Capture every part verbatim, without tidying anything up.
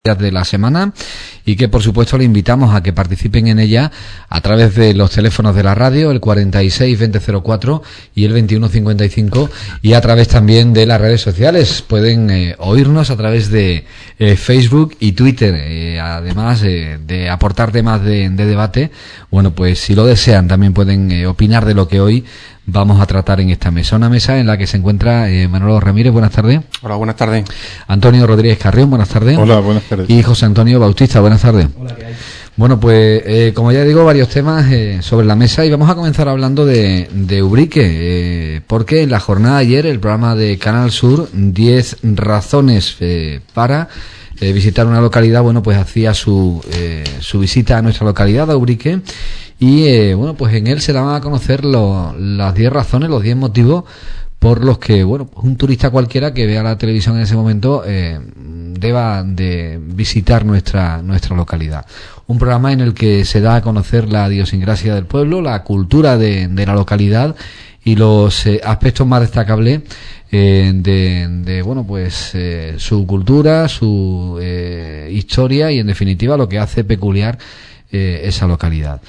de la semana y que por supuesto le invitamos a que participen en ella a través de los teléfonos de la radio, el cuarenta y seis veinte cero cuatro y el veintiuno cincuenta y cinco, y a través también de las redes sociales. Pueden eh, oírnos a través de eh, Facebook y Twitter, eh, además eh, de aportar temas de, de debate. Bueno, pues si lo desean también pueden eh, opinar de lo que hoy vamos a tratar en esta mesa. Una mesa en la que se encuentra eh, Manolo Ramírez, buenas tardes. Hola, buenas tardes. Antonio Rodríguez Carrión, buenas tardes. Hola, buenas tardes. Y José Antonio Bautista, buenas tardes. Hola, ¿qué hay? Bueno, pues eh, como ya digo, varios temas eh, sobre la mesa, y vamos a comenzar hablando de, de Ubrique, eh, porque en la jornada de ayer el programa de Canal Sur, diez razones eh, para eh, visitar una localidad, bueno, pues hacía su, eh, su visita a nuestra localidad, a Ubrique. Y eh, bueno, pues en él se daban a conocer lo, las diez razones, los diez motivos por los que, bueno, pues un turista cualquiera que vea la televisión en ese momento eh, deba de visitar nuestra nuestra localidad. Un programa en el que se da a conocer la idiosincrasia del pueblo, la cultura de, de la localidad y los eh, aspectos más destacables eh, de, de, bueno, pues eh, su cultura, su eh, historia y, en definitiva, lo que hace peculiar eh, esa localidad.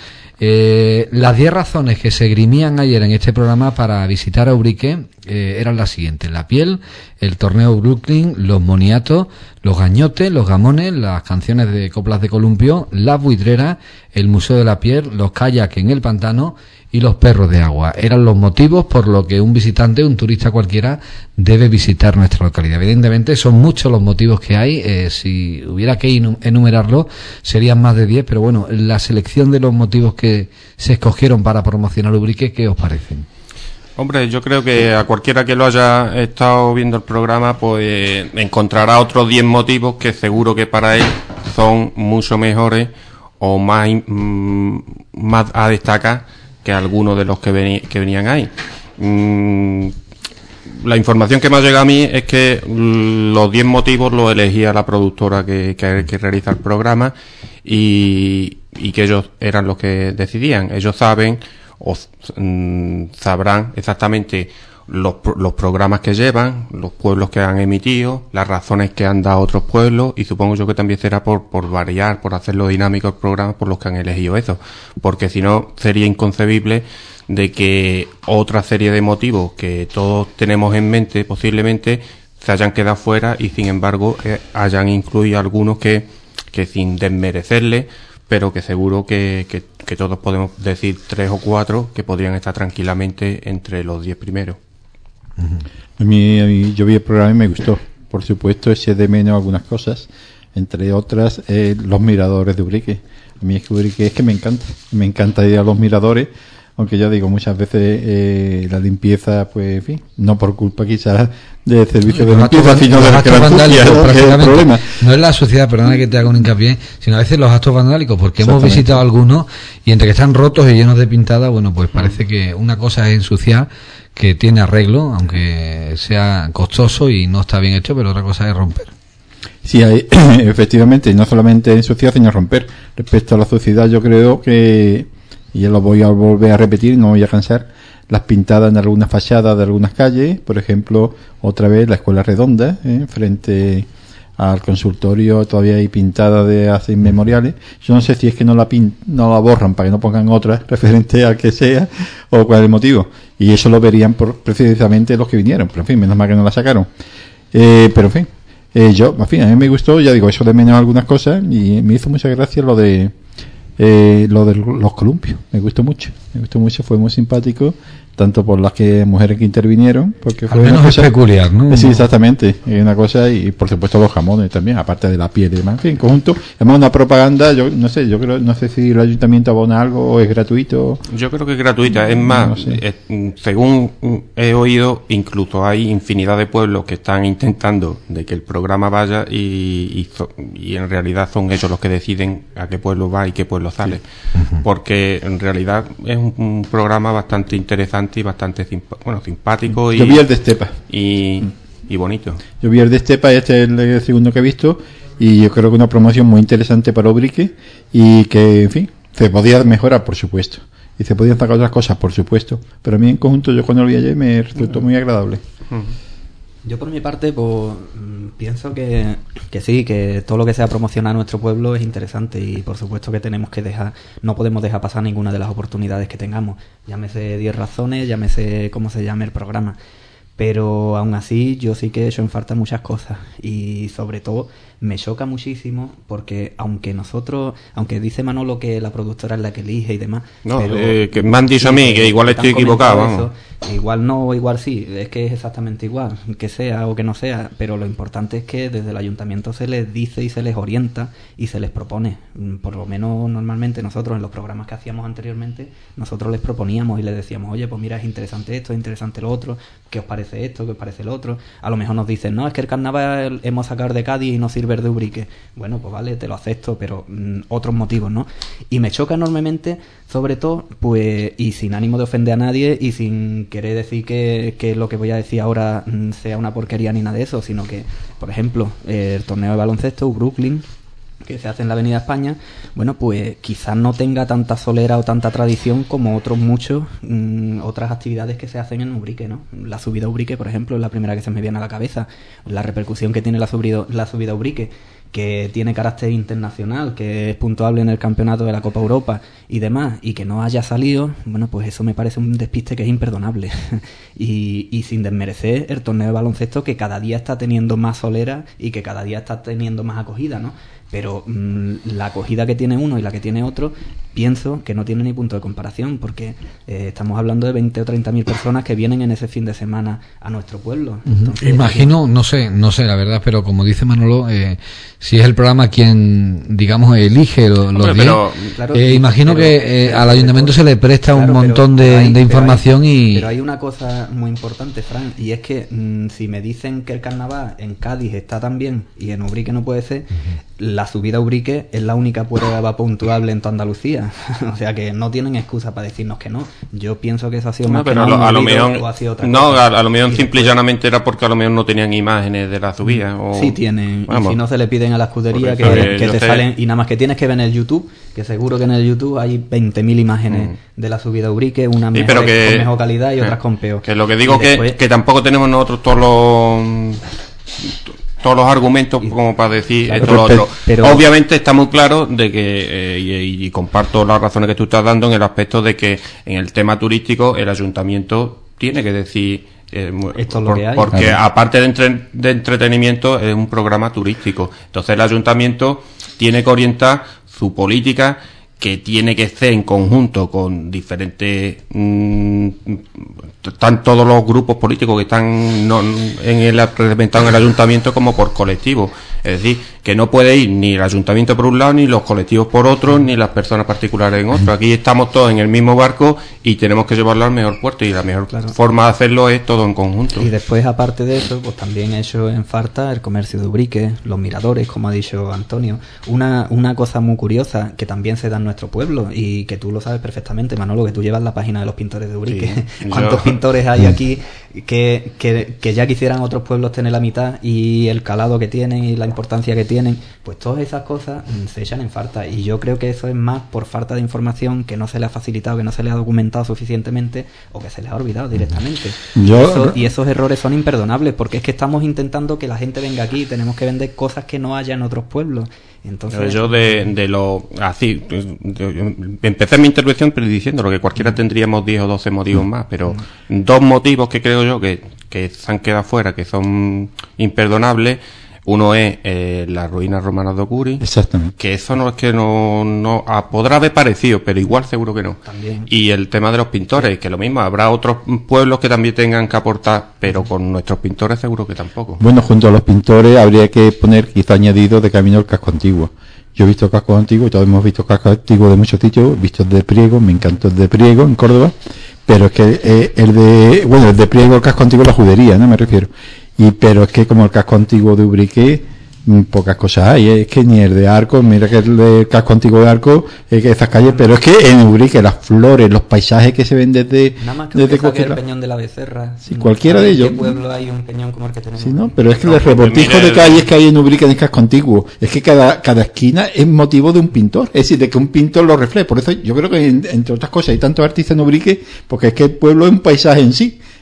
Eh, las diez razones que se esgrimían ayer en este programa para visitar a Ubrique eh, eran las siguientes: la piel, el torneo Brooklyn, los moniatos, los gañotes, los gamones, las canciones de coplas de columpio, las buitreras, el museo de la piel, los kayaks en el pantano y los perros de agua. Eran los motivos por los que un visitante, un turista cualquiera, debe visitar nuestra localidad. Evidentemente son muchos los motivos que hay, eh, si hubiera que enumerarlos serían más de diez, pero bueno, la selección de los motivos que se escogieron para promocionar Ubrique, ¿qué os parecen? Hombre, yo creo que a cualquiera que lo haya estado viendo el programa, pues encontrará otros diez motivos que seguro que para él son mucho mejores o más, mm, más a destacar que algunos de los que, veni, que venían ahí. Mm, la información que me ha llegado a mí es que los diez motivos los elegía la productora que, que, que realiza el programa y, y que ellos eran los que decidían. Ellos saben o mm, sabrán exactamente los, los programas que llevan, los pueblos que han emitido, las razones que han dado otros pueblos, y supongo yo que también será por, por variar, por hacerlo dinámico el programa, por los que han elegido eso, porque si no sería inconcebible de que otra serie de motivos que todos tenemos en mente posiblemente se hayan quedado fuera y sin embargo eh, hayan incluido algunos que, que sin desmerecerle, pero que seguro que, que, que todos podemos decir tres o cuatro que podrían estar tranquilamente entre los diez primeros. A mí, a mí yo vi el programa y me gustó. Por supuesto, eché de menos algunas cosas, entre otras eh, los miradores de Ubrique. A mí es que Ubrique es que me encanta, me encanta ir a los miradores, aunque ya digo, muchas veces eh, la limpieza, pues, en fin, no por culpa quizás del servicio de limpieza, sino de la que la ensucia, ¿no? Que es el problema. No es la sociedad, perdona que te haga un hincapié, sino a veces los actos vandálicos, porque hemos visitado algunos y entre que están rotos y llenos de pintada, bueno, pues parece que una cosa es ensuciar, que tiene arreglo, aunque sea costoso y no está bien hecho, pero otra cosa es romper. Sí, hay, efectivamente, no solamente ensuciar, sino romper. Respecto a la sociedad, yo creo que, y ya lo voy a volver a repetir, no voy a cansar, las pintadas en algunas fachadas de algunas calles, por ejemplo, otra vez la Escuela Redonda, ¿eh? Frente al consultorio todavía hay pintadas de hace inmemoriales. Yo no sé si es que no la pin, no la borran para que no pongan otras referente al que sea o cuál es el motivo, y eso lo verían por, precisamente los que vinieron, pero en fin, menos mal que no la sacaron. Eh, pero en fin, eh, yo, en fin, a mí me gustó, ya digo, eso de menos algunas cosas, y me hizo mucha gracia lo de eh, lo de los columpios, me gustó mucho, me gustó mucho, fue muy simpático, tanto por las que mujeres que intervinieron, porque fue al menos una cosa, es peculiar, ¿no? Sí, exactamente, es una cosa, y por supuesto los jamones también, aparte de la piel y demás, en fin, en conjunto, además una propaganda, yo no sé, yo creo, no sé si el ayuntamiento abona algo o es gratuito. Yo creo que es gratuita, es más, no sé. es, según he oído, incluso hay infinidad de pueblos que están intentando de que el programa vaya y, y, y en realidad son ellos los que deciden a qué pueblo va y qué pueblo sale, sí. Uh-huh. Porque en realidad es un, un programa bastante interesante y bastante simp- bueno, simpático y, yo vi el de Estepa y, y bonito. Yo vi el de Estepa, este es el segundo que he visto, y yo creo que una promoción muy interesante para Ubrique y que, en fin, se podía mejorar, por supuesto, y se podían sacar otras cosas, por supuesto, pero a mí en conjunto, yo cuando lo vi ayer me resultó muy agradable. Uh-huh. Yo por mi parte pues pienso que, que sí, que todo lo que sea promocionar nuestro pueblo es interesante y por supuesto que tenemos que dejar, no podemos dejar pasar ninguna de las oportunidades que tengamos, llámese diez razones, llámese cómo se llame el programa, pero aún así yo sí que he hecho en falta muchas cosas y sobre todo me choca muchísimo porque aunque nosotros, aunque dice Manolo que la productora es la que elige y demás, no, pero, eh, que me han dicho sí, a mí que igual te estoy han equivocado, comentado vamos. eso, igual no o igual sí, es que es exactamente igual, que sea o que no sea, pero lo importante es que desde el ayuntamiento se les dice y se les orienta y se les propone, por lo menos normalmente nosotros en los programas que hacíamos anteriormente, nosotros les proponíamos y les decíamos, oye, pues mira, es interesante esto, es interesante lo otro, ¿qué os parece esto, qué os parece lo otro? A lo mejor nos dicen, no, es que el carnaval hemos sacado de Cádiz y no sirve de Ubrique. Bueno, pues vale, te lo acepto, pero mmm, otros motivos, ¿no? Y me choca enormemente, sobre todo, pues, y sin ánimo de ofender a nadie y sin querer decir que, que lo que voy a decir ahora mmm, sea una porquería ni nada de eso, sino que, por ejemplo, eh, el torneo de baloncesto, Brooklyn, que se hace en la Avenida España, bueno, pues quizás no tenga tanta solera o tanta tradición como otros muchos, mmm, otras actividades que se hacen en Ubrique, ¿no? La subida a Ubrique, por ejemplo, es la primera que se me viene a la cabeza, la repercusión que tiene la subida, la subida a Ubrique, que tiene carácter internacional, que es puntuable en el campeonato de la Copa Europa y demás, y que no haya salido, bueno, pues eso me parece un despiste que es imperdonable. y, y sin desmerecer el torneo de baloncesto que cada día está teniendo más solera y que cada día está teniendo más acogida, ¿no? Pero mmm, la acogida que tiene uno y la que tiene otro, pienso que no tiene ni punto de comparación, porque eh, estamos hablando de veinte o treinta mil personas que vienen en ese fin de semana a nuestro pueblo. Entonces, imagino, no sé, no sé la verdad, pero como dice Manolo, eh, si es el programa quien, digamos, elige lo, los días, claro, eh, imagino pero, que eh, pero, al ayuntamiento se le presta claro, un montón pero, de, pero hay, de información pero hay, y... Pero hay una cosa muy importante, Fran, y es que mmm, si me dicen que el carnaval en Cádiz está tan bien y en Ubrique no puede ser, uh-huh. La subida a Ubrique es la única prueba puntuable en toda Andalucía. O sea que no tienen excusa para decirnos que no. Yo pienso que eso ha sido no, más pero que a lo, a lo mejor no, a, a lo mejor simple y llanamente era porque a lo mejor no tenían imágenes de la subida. O... Sí tienen. Vamos. Y si no se le piden a la escudería que, que, que te sé... salen y nada más que tienes que ver en el YouTube, que seguro que en el YouTube hay veinte mil imágenes mm. de la subida a Ubrique, unas sí, mejores, que, con mejor calidad y eh, otras con peor. Que lo que digo y que después... que tampoco tenemos nosotros todos los todos los argumentos como para decir claro, esto lo otro. Pero... Obviamente está muy claro de que, eh, y, y comparto las razones que tú estás dando en el aspecto de que en el tema turístico el ayuntamiento tiene que decir eh, esto es lo por, que hay. porque claro. aparte de, entre, de entretenimiento es un programa turístico, entonces el ayuntamiento tiene que orientar su política, que tiene que ser en conjunto con diferentes mmm, están todos los grupos políticos que están no, en el representados en el ayuntamiento como por colectivos, es decir, que no puede ir ni el ayuntamiento por un lado, ni los colectivos por otro, ni las personas particulares en otro. Aquí estamos todos en el mismo barco y tenemos que llevarlo al mejor puerto, y la mejor claro. forma de hacerlo es todo en conjunto. Y después, aparte de eso, pues también he hecho en falta el comercio de Ubrique, los miradores, como ha dicho Antonio. Una, una cosa muy curiosa que también se da en nuestro pueblo y que tú lo sabes perfectamente, Manolo, que tú llevas la página de los pintores de Ubrique. Sí, ¿cuántos yo... pintores hay aquí que, que, que ya quisieran otros pueblos tener la mitad, y el calado que tienen y la importancia que tienen? Pues todas esas cosas se echan en falta, y yo creo que eso es más por falta de información, que no se le ha facilitado, que no se le ha documentado suficientemente, o que se les ha olvidado directamente. Yo... Eso, y esos errores son imperdonables, porque es que estamos intentando que la gente venga aquí y tenemos que vender cosas que no haya en otros pueblos. Entonces, yo de, de lo así de, de, empecé mi intervención diciendo lo que cualquiera tendríamos diez o doce motivos más, pero mm. dos motivos que creo yo que, que se han quedado fuera, que son imperdonables. Uno es eh, las ruinas romanas de Ocuri. Exactamente. Que eso no es que no, no ah, podrá haber parecido, pero igual seguro que no. También. Y el tema de los pintores, que lo mismo, habrá otros pueblos que también tengan que aportar, pero con nuestros pintores seguro que tampoco. Bueno, junto a los pintores habría que poner quizá añadido de camino el casco antiguo. Yo he visto cascos antiguos, y todos hemos visto cascos antiguos de muchos sitios, visto el de Priego, me encantó el de Priego en Córdoba, pero es que eh, el de, bueno, el de Priego, el casco antiguo, la judería, ¿no? Me refiero. Y pero es que como el casco antiguo de Ubrique, pocas cosas hay, ¿eh? Es que ni el de Arco, mira que el de casco antiguo de Arco, es que esas calles, pero es que en Ubrique las flores, los paisajes que se ven desde nada más que desde cualquier el peñón de la Becerra, sí, cualquiera de ellos. ¿En qué pueblo hay un peñón como el que tenemos? Sí, no, pero es que no, el revoltijo de calles que hay en Ubrique en el casco antiguo, es que cada cada esquina es motivo de un pintor, es decir, de que un pintor lo refleje. Por eso yo creo que entre otras cosas hay tantos artistas en Ubrique, porque es que el pueblo es un paisaje en sí.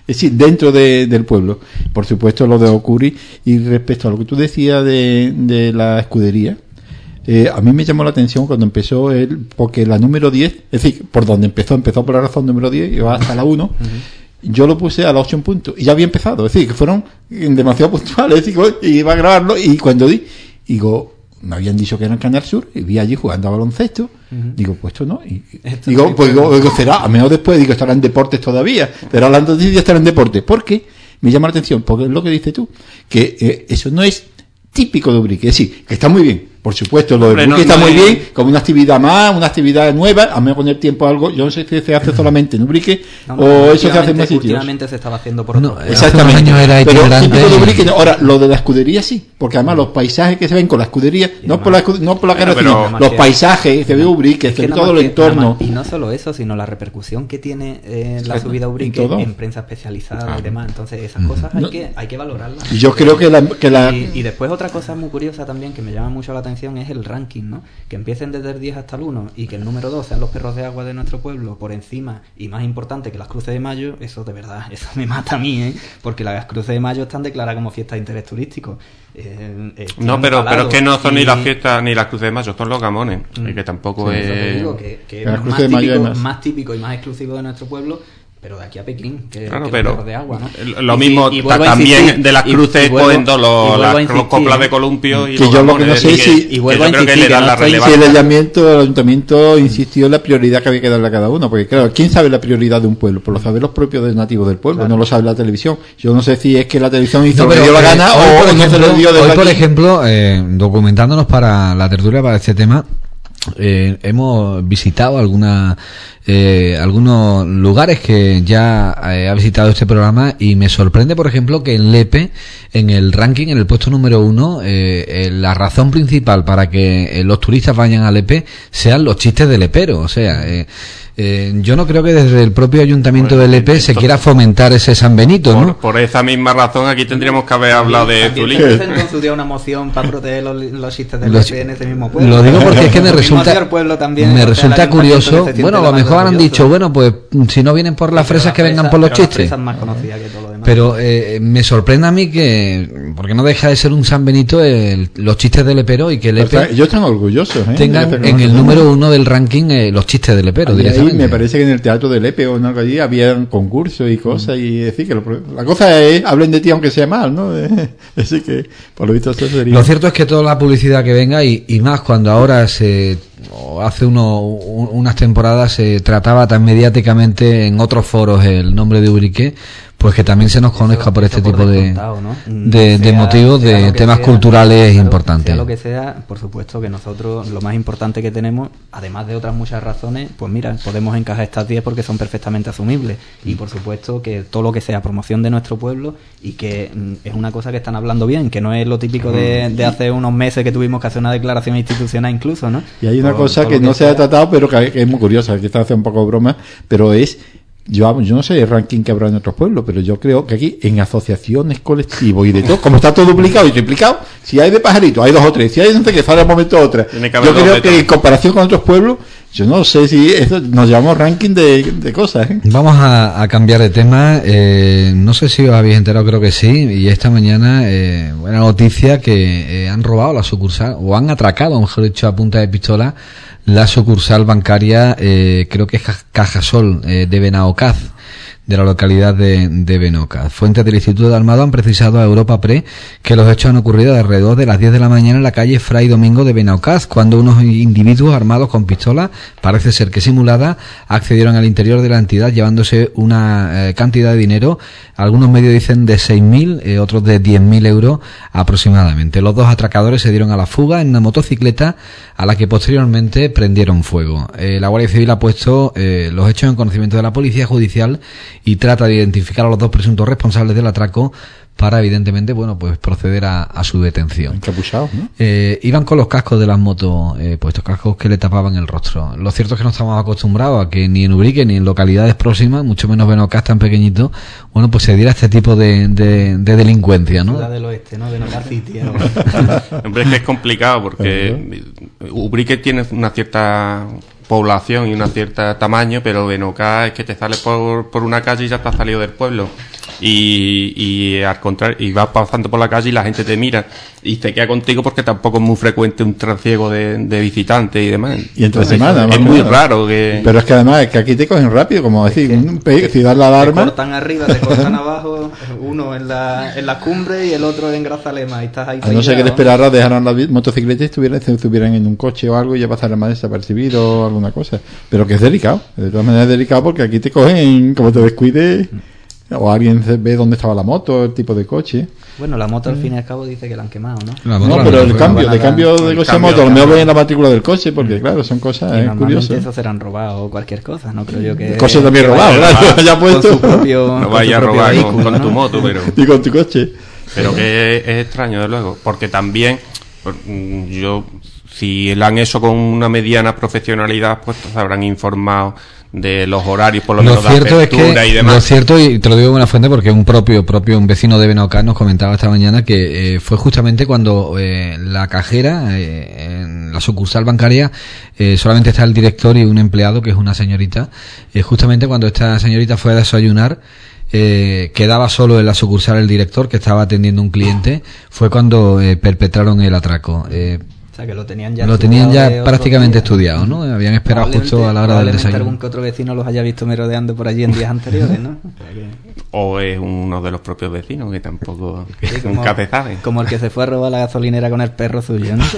decir, dentro de, del pueblo. Por supuesto, lo de Ocuri. Y respecto a lo que tú decías de, de la escudería, eh, a mí me llamó la atención cuando empezó él, porque la número diez, es decir, por donde empezó, empezó por la razón número diez y va hasta la uno. Uh-huh. Yo lo puse a los ocho puntos y ya había empezado. Es decir, que fueron demasiado puntuales. Es decir, y iba a grabarlo y cuando di, digo, me habían dicho que era en Canal Sur y vi allí jugando a baloncesto. Uh-huh. Digo, pues esto no. Y, esto digo, pues digo, digo, será, a menos después, digo, estará en deportes todavía. Pero hablando de estará en deportes. ¿Por qué? Me llama la atención, porque es lo que dices tú, que eh, eso no es típico de Ubrique. Es decir, que está muy bien. Por supuesto, lo de Ubrique no, está no muy es... bien, como una actividad más, una actividad nueva, a mí poner tiempo a algo, yo no sé si se hace solamente en Ubrique no, no, o eso se hace en más sitios. Últimamente se estaba haciendo por otro. No, exactamente. Era pero típico de Ubrique, no. Ahora, lo de la escudería sí, porque además los paisajes que se ven con la escudería, no por la, no por la bueno, carretera, los paisajes, se ve Ubrique, se ve todo el entorno. Y no solo eso, sino la repercusión que tiene eh, la subida a Ubrique en, en prensa especializada ah. y demás. Entonces, esas cosas hay, no. que, hay que valorarlas. Y yo creo que la... Que la... Y, y después otra cosa muy curiosa también que me llama mucho la atención es el ranking. ¿No? Que empiecen desde el diez hasta el uno y que el número dos sean los perros de agua de nuestro pueblo por encima y más importante que las cruces de mayo, eso de verdad, eso me mata a mí, ¿eh? Porque las cruces de mayo están declaradas como fiestas de interés turístico. Eh, eh, no, pero, pero es que no son y... ni las fiestas ni las cruces de mayo, son los gamones, mm. y que tampoco sí, es... Eso te digo, que, que es más típico, más. más típico y más exclusivo de nuestro pueblo. Pero de aquí a Pekín, que, claro, que pero de agua, ¿no? Lo mismo y, y también insistir, de las cruces poniendo los, las, los coplas de columpio y que los yo gamones, lo que no sé si y vuelvo a insistir que, que, no la si el ayuntamiento, el ayuntamiento insistió en la prioridad que había que darle a cada uno, porque claro, ¿quién sabe la prioridad de un pueblo? Pues lo saben los propios nativos del pueblo, claro. No lo sabe la televisión. Yo no sé si es que la televisión hizo no, lo que dio la gana eh, o ejemplo, no se lo dio de hoy, por ejemplo, eh, documentándonos para la tertulia para este tema, Eh, hemos visitado alguna, eh, algunos lugares que ya eh, ha visitado este programa y me sorprende, por ejemplo, que en Lepe, en el ranking, en el puesto número uno, eh, eh, la razón principal para que eh, los turistas vayan a Lepe sean los chistes de lepero. O sea, eh, eh, yo no creo que desde el propio ayuntamiento bueno, de Lepe se quiera fomentar ese San Benito, por, ¿no? Por esa misma razón aquí tendríamos que haber hablado de Zulín. ¿También se dio una moción para proteger los, los chistes de Lepe en ese mismo pueblo? Lo digo porque es que me resulta, también, me resulta curioso. Bueno, a lo mejor han dicho, bueno, pues si no vienen por las sí, fresas que vengan por los chistes. Más conocida que todo lo demás. Pero eh, me sorprende a mí que, porque no deja de ser un San Benito el, los chistes de Lepero y que Lepe o sea, ellos están orgullosos, ¿eh? tengan en el número uno del ranking eh, los chistes de Lepero. Ahí, ahí me parece que en el teatro de Lepe o en algo allí había concursos y cosas mm. y decir que lo, la cosa es hablen de ti aunque sea mal, ¿no? Así que por lo visto eso sería. Lo cierto es que toda la publicidad que venga y, y más cuando ahora se o hace uno, unas temporadas se trataba tan mediáticamente en otros foros el nombre de Ubrique, pues que también se nos conozca eso, por este por tipo de, ¿no? de, sea, de motivos, de temas sea, culturales claro, importantes. Sea lo que sea, por supuesto que nosotros lo más importante que tenemos, además de otras muchas razones, pues mira, podemos encajar estas diez porque son perfectamente asumibles. Y por supuesto que todo lo que sea promoción de nuestro pueblo y que mm, es una cosa que están hablando bien, que no es lo típico de, de hace unos meses que tuvimos que hacer una declaración institucional incluso, ¿no? Y hay una por, cosa por que, que no sea. se ha tratado, pero que, que es muy curiosa, que está haciendo un poco de broma, pero es Yo, yo no sé el ranking que habrá en otros pueblos, pero yo creo que aquí en asociaciones, colectivos y de todo, como está todo duplicado y triplicado, si hay de pajaritos, hay dos o tres, si hay gente que sale al momento otra. Yo creo que en comparación con otros pueblos, yo no sé si eso nos llamamos ranking de, de cosas. ¿eh? Vamos a, a cambiar de tema. Eh, no sé si os habéis enterado, creo que sí. Y esta mañana, eh, buena noticia que eh, han robado la sucursal, o han atracado, mejor dicho, a punta de pistola, la sucursal bancaria, eh, creo que es Cajasol, eh, de Benaocaz, de la localidad de, de Benocaz. Fuentes del Instituto de Armado han precisado a Europa Press que los hechos han ocurrido alrededor de las diez de la mañana en la calle Fray Domingo de Benocaz, cuando unos individuos armados con pistolas, parece ser que simulada, accedieron al interior de la entidad llevándose una eh, cantidad de dinero, algunos medios dicen de seis mil, eh, otros de diez mil euros aproximadamente. Los dos atracadores se dieron a la fuga en una motocicleta a la que posteriormente prendieron fuego. Eh, la Guardia Civil ha puesto eh, los hechos en conocimiento de la Policía Judicial y trata de identificar a los dos presuntos responsables del atraco para, evidentemente, bueno, pues proceder a, a su detención. Encapuchados, ¿no? Eh, iban con los cascos de las motos, eh, puestos cascos que le tapaban el rostro. Lo cierto es que no estamos acostumbrados a que ni en Ubrique ni en localidades próximas, mucho menos Benocaz tan pequeñito, bueno, pues se diera este tipo de, de, de delincuencia, ¿no? Ciudad del Oeste, ¿no? Benocaz City. Hombre, es que es complicado porque Ubrique tiene una cierta población y un cierto tamaño, pero Benocá es que te sales por, por una calle y ya te has salido del pueblo. Y, y al contrario, y vas pasando por la calle y la gente te mira y te queda contigo porque tampoco es muy frecuente un trasiego de, de visitantes y demás. Y entre semana, es muy raro que... Pero es que además es que aquí te cogen rápido, como decir, un pe- si das la alarma... Te cortan arriba, te cortan abajo, uno en la, en la cumbre y el otro en Grazalema, y estás ahí. A no ser que te esperaras, dejaran la motocicleta y estuvieran, se estuvieran en un coche o algo y ya pasaran más desapercibido o alguna cosa. Pero que es delicado, de todas maneras es delicado porque aquí te cogen, como te descuides... O alguien ve dónde estaba la moto, el tipo de coche. Bueno, la moto al fin y al cabo dice que la han quemado, ¿no? No, pero el cambio, de cambio de coche a moto, a lo mejor ven la matrícula del coche, porque claro, son cosas eh, curiosas. Eso serán robados o cualquier cosa, no creo yo que... Cosas también robadas, claro, ya puesto. Con su propio, no vaya a robar vehículo, con, con ¿no? tu moto, pero... Y con tu coche. Pero que es, es extraño, de luego, porque también, yo, si la han hecho con una mediana profesionalidad, pues se habrán informado de los horarios, por lo, lo menos cierto de es apertura que, y demás. Lo cierto, y te lo digo de buena fuente, porque un propio propio un vecino de Benocá nos comentaba esta mañana que eh, fue justamente cuando eh, la cajera eh, en la sucursal bancaria eh, solamente está el director y un empleado, que es una señorita, eh, justamente cuando esta señorita fue a desayunar, eh, quedaba solo en la sucursal el director, que estaba atendiendo un cliente, fue cuando eh, perpetraron el atraco. eh, O sea, que lo tenían ya, lo tenían ya prácticamente estudiado, ¿no? Habían esperado justo a la hora del desayuno. Algún que otro vecino los haya visto merodeando por allí en días anteriores, ¿no? O sea que... O es uno de los propios vecinos que tampoco sí, como, nunca se sabe. Como el que se fue a robar la gasolinera con el perro suyo, ¿no?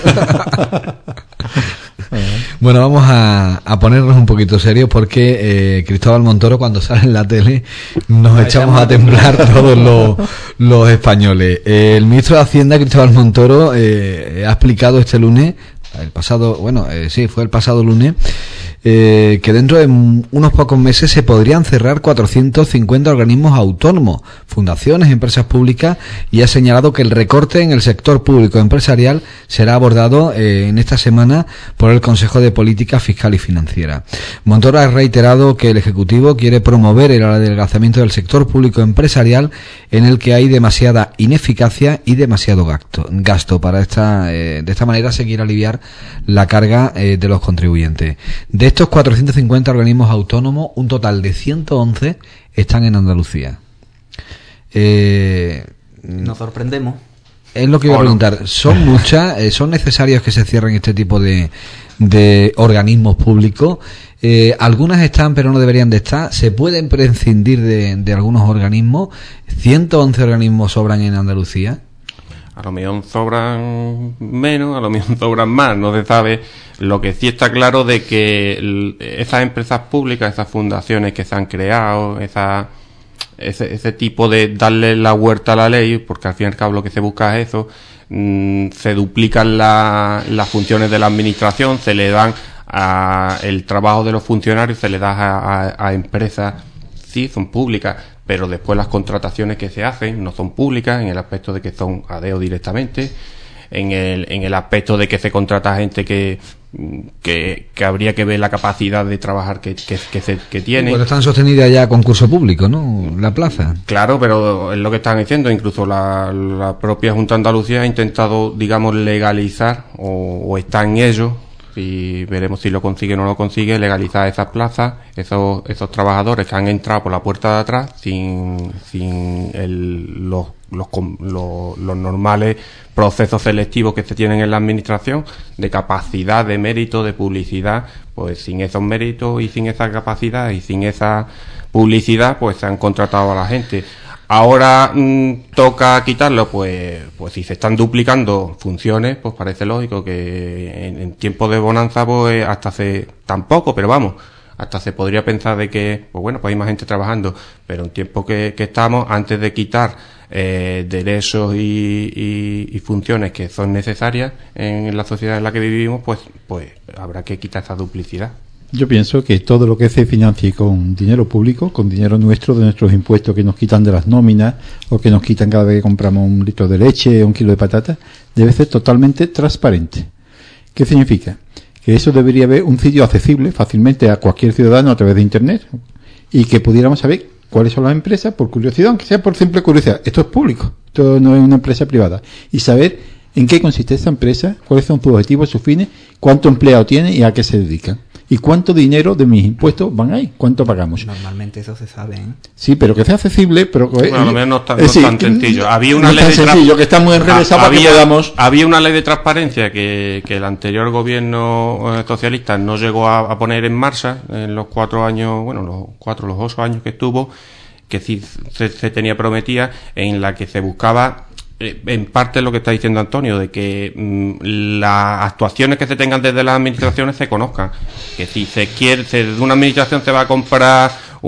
Bueno, vamos a, a ponernos un poquito serios porque eh, Cristóbal Montoro, cuando sale en la tele, nos no, echamos a temblar todos los, los españoles. Eh, el ministro de Hacienda, Cristóbal Montoro, eh, ha explicado este lunes, el pasado, bueno, eh, sí, fue el pasado lunes, eh, que dentro de unos pocos meses se podrían cerrar cuatrocientos cincuenta organismos autónomos, fundaciones, empresas públicas, y ha señalado que el recorte en el sector público empresarial será abordado eh, en esta semana por el Consejo de Política Fiscal y Financiera. Montoro ha reiterado que el Ejecutivo quiere promover el adelgazamiento del sector público empresarial, en el que hay demasiada ineficacia y demasiado gasto, gasto para esta, eh, de esta manera seguir aliviar la carga eh, de los contribuyentes. De estos cuatrocientos cincuenta organismos autónomos, un total de ciento once están en Andalucía. Eh, Nos sorprendemos. Es lo que iba a preguntar. ¿Son muchas? Eh, ¿Son necesarios que se cierren este tipo de, de organismos públicos? Eh, algunas están, pero no deberían de estar. ¿Se pueden prescindir de, de algunos organismos? ¿ciento once organismos sobran en Andalucía? A lo mejor sobran menos, a lo mejor sobran más, no se sabe. Lo que sí está claro de que esas empresas públicas, esas fundaciones que se han creado, esa, ese, ese tipo de darle la vuelta a la ley, porque al fin y al cabo lo que se busca es eso, mmm, se duplican la, las funciones de la administración, se le dan a el trabajo de los funcionarios, se le da a, a, a empresas, sí, son públicas, pero después las contrataciones que se hacen no son públicas, en el aspecto de que son a dedo directamente, en el, en el aspecto de que se contrata gente que, que, que habría que ver la capacidad de trabajar que, que, que, se, que tiene. Bueno, están sostenidas ya a concurso público, ¿no? La plaza. Claro, pero es lo que están diciendo, incluso la, la propia Junta de Andalucía ha intentado, digamos, legalizar, o, o está en ello, y veremos si lo consigue o no lo consigue, legalizar esas plazas, esos esos trabajadores que han entrado por la puerta de atrás sin sin el, los, los los los normales procesos selectivos que se tienen en la administración, de capacidad, de mérito, de publicidad. Pues sin esos méritos y sin esa capacidad y sin esa publicidad, pues se han contratado a la gente. Ahora mmm, toca quitarlo, pues pues si se están duplicando funciones, pues parece lógico que en, en tiempos de bonanza, pues hasta se, tampoco, pero vamos, hasta se podría pensar de que, pues bueno, pues hay más gente trabajando, pero en tiempo que, que estamos, antes de quitar eh, derechos y, y, y funciones que son necesarias en la sociedad en la que vivimos, pues pues habrá que quitar esa duplicidad. Yo pienso que todo lo que se financie con dinero público, con dinero nuestro, de nuestros impuestos que nos quitan de las nóminas o que nos quitan cada vez que compramos un litro de leche o un kilo de patata, debe ser totalmente transparente. ¿Qué significa? Que eso debería haber un sitio accesible fácilmente a cualquier ciudadano a través de Internet y que pudiéramos saber cuáles son las empresas por curiosidad, aunque sea por simple curiosidad. Esto es público, esto no es una empresa privada. Y saber en qué consiste esa empresa, cuáles son sus objetivos, sus fines, cuánto empleado tiene y a qué se dedica. ¿Y cuánto dinero de mis impuestos van ahí? ¿Cuánto pagamos? Normalmente eso se sabe, ¿eh? Sí, pero que sea accesible, pero que, bueno, a lo mejor no es tan, eh, no sí, tan sencillo. Había una no ley tan de tra- sencillo, que está muy enrevesado para que podamos... Había una ley de transparencia que, que el anterior gobierno eh, socialista no llegó a, a poner en marcha en los cuatro años, bueno, los cuatro, los ocho años que estuvo, que sí se, se tenía prometida, en la que se buscaba en parte lo que está diciendo Antonio, de que mmm, las actuaciones que se tengan desde las administraciones se conozcan. Que si se quiere, si de una administración se va a comprar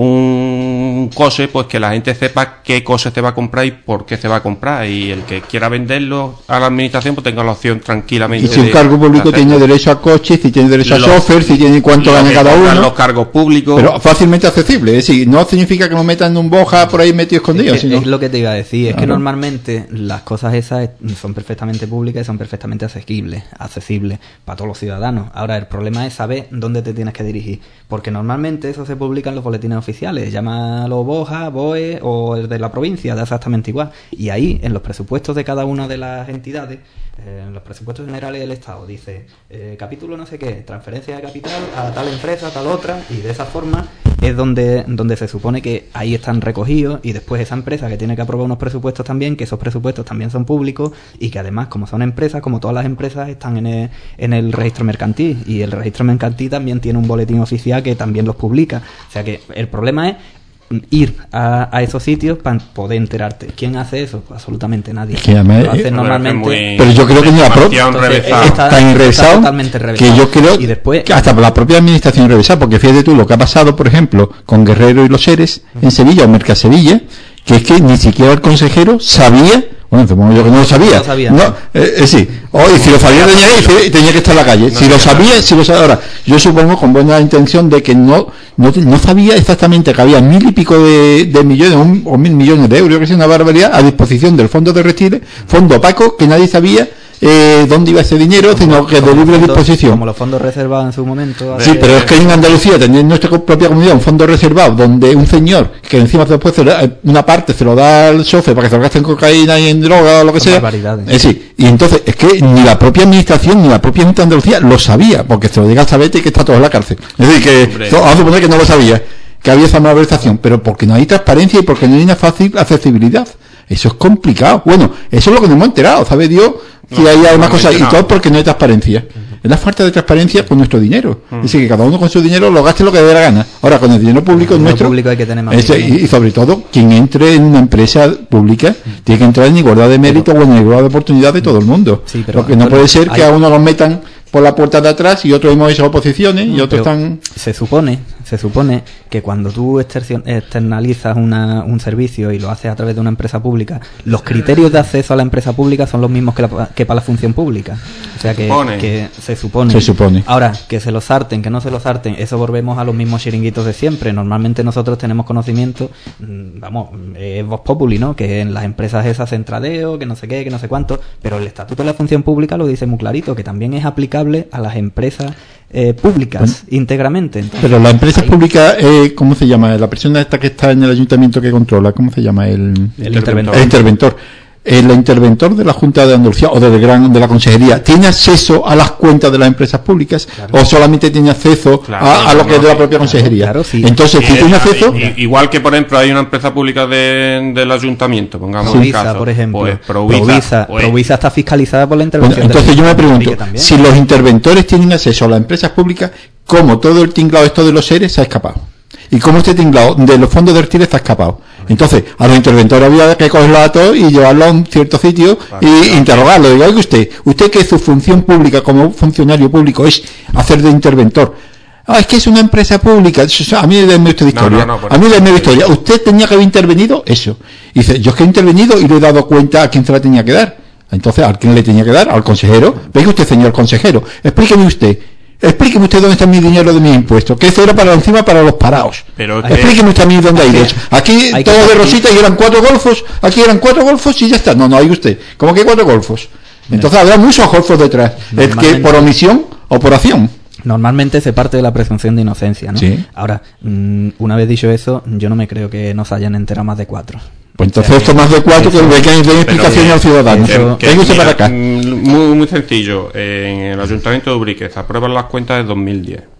un coche, pues que la gente sepa qué coche se va a comprar y por qué se va a comprar. Y el que quiera venderlo a la administración, pues tenga la opción tranquilamente. Y si un cargo público tiene derecho a coche, si tiene derecho a los, chofer, si tiene cuánto gana cada uno. Los cargos públicos. Pero fácilmente accesible. Es decir, no significa que nos metan en un boja por ahí metido escondido. Es, que, sino... es lo que te iba a decir. Es claro. que normalmente las cosas esas son perfectamente públicas y son perfectamente asequibles, accesibles para todos los ciudadanos. Ahora, el problema es saber dónde te tienes que dirigir. Porque normalmente eso se publica en los boletines oficiales. Llámalo Boja, B O E o el de la provincia, da exactamente igual. Y ahí, en los presupuestos de cada una de las entidades, eh, en los presupuestos generales del Estado, dice eh, capítulo no sé qué, transferencia de capital a tal empresa, a tal otra, y de esa forma es donde, donde se supone que ahí están recogidos, y después esa empresa que tiene que aprobar unos presupuestos también, que esos presupuestos también son públicos, y que además, como son empresas, como todas las empresas, están en el, en el registro mercantil, y el registro mercantil también tiene un boletín oficial que también los publica. O sea que el problema es ir a, a esos sitios para poder enterarte. ¿Quién hace eso? Pues absolutamente nadie. Que además, lo hace eh, normalmente. muy, pero yo creo que ni la propia está, está enrevesado, totalmente enrevesado. que yo creo y después, que hasta la propia administración enrevesada, porque fíjate tú lo que ha pasado, por ejemplo, con Guerrero y los Seres en Sevilla o Mercasevilla, que es que ni siquiera el consejero sabía. Bueno, supongo yo que no lo sabía. No lo sabía. No, eh, eh, sí. Oye, si lo sabía tenía que, tenía que estar en la calle. No, si lo sabía, si lo sabía. Ahora, yo supongo con buena intención de que no no, no sabía exactamente que había mil y pico de, de millones un, o mil millones de euros, que es una barbaridad, a disposición del fondo de Reptiles, fondo opaco, que nadie sabía eh, dónde iba ese dinero, como, sino que de libre fondos, disposición. Como los fondos reservados en su momento. Sí, hace... pero es que en Andalucía, teniendo en nuestra propia comunidad un fondo reservado donde un señor que encima después se lo, una parte se lo da al chofer para que se lo gaste en cocaína y en droga o lo que Son sea. barbaridades. Eh, sí, y entonces es que ni la propia administración ni la propia Junta de Andalucía lo sabía, porque se lo diga al sabete que está todo en la cárcel. Es decir, que Hombre. vamos a suponer que no lo sabía, que había esa malversación, pero porque no hay transparencia y porque no hay una fácil accesibilidad. Eso es complicado. Bueno, eso es lo que nos hemos enterado, ¿sabe Dios? Si No, hay algunas cosas, y no. todo porque no hay transparencia. Uh-huh. Es la falta de transparencia con nuestro dinero. Uh-huh. Es decir, que cada uno con su dinero lo gaste lo que dé la gana. Ahora, con el dinero público el nuestro, público hay que tener más ese, y, y sobre todo, quien entre en una empresa pública uh-huh. tiene que entrar en igualdad de mérito o en igualdad de oportunidad de todo el mundo. Sí, pero, lo que no pero puede ser hay... que a uno los metan por la puerta de atrás y otros hemos hecho oposiciones y otros Pero están... Se supone, se supone que cuando tú externalizas una, un servicio y lo haces a través de una empresa pública, los criterios de acceso a la empresa pública son los mismos que, la, que para la función pública. O sea que, que se supone. Se supone. Ahora, que se los sarten, que no se los sarten, eso volvemos a los mismos chiringuitos de siempre. Normalmente nosotros tenemos conocimiento, vamos, es Vox Populi, ¿no? Que en las empresas esas centradeo, que no sé qué, que no sé cuánto, pero el Estatuto de la Función Pública lo dice muy clarito, que también es aplicable a las empresas eh, públicas bueno, íntegramente. Entonces, pero las empresas ahí... públicas, eh, ¿cómo se llama? La persona esta que está en el ayuntamiento que controla, ¿cómo se llama? El, el interventor. El interventor. El interventor de la Junta de Andalucía o del gran de la Consejería tiene acceso a las cuentas de las empresas públicas claro. o solamente tiene acceso claro, a, a lo que no, es de la propia Consejería. Claro, sí. Entonces, si tiene acceso, y, igual que por ejemplo hay una empresa pública de, del ayuntamiento, pongamos Provisa, el caso, por ejemplo, pues, Provisa, Provisa, pues, Provisa está fiscalizada por la intervención. Bueno, entonces de yo me pregunto, si los interventores tienen acceso a las empresas públicas, ¿cómo todo el tinglado esto de los seres se ha escapado? ¿Y cómo este tinglado de los fondos de Reptiles está escapado? Entonces, a los interventores había que cogerlos a todos y llevarlos a un cierto sitio y claro. interrogarlos. Digo, oiga usted, usted que su función pública como funcionario público es hacer de interventor. Ah, es que es una empresa pública. A mí le usted de historia. No, no, no, a mí le de historia. Usted tenía que haber intervenido eso. Y dice, yo es que he intervenido y le he dado cuenta a quién se la tenía que dar. Entonces, ¿a quién le tenía que dar? Al consejero. Venga usted, señor consejero. Explíqueme usted. Explíqueme usted dónde está mi dinero de mis impuestos, que eso era para encima para los parados. Pero que... Explíqueme usted a mí dónde ha ido. Aquí hay todo de rosita y eran cuatro golfos, aquí eran cuatro golfos y ya está. No, no, hay usted. ¿Cómo que cuatro golfos? Entonces habrá muchos golfos detrás. Es que por omisión o por acción. Normalmente se parte de la presunción de inocencia, ¿no? Sí. Ahora, una vez dicho eso, yo no me creo que nos hayan enterado más de cuatro. Pues entonces o sea, esto más de cuatro que le den explicación al ciudadano. Venga usted para acá. Muy, muy sencillo. En el Ayuntamiento de Ubrique se aprueban las cuentas de dos mil diez.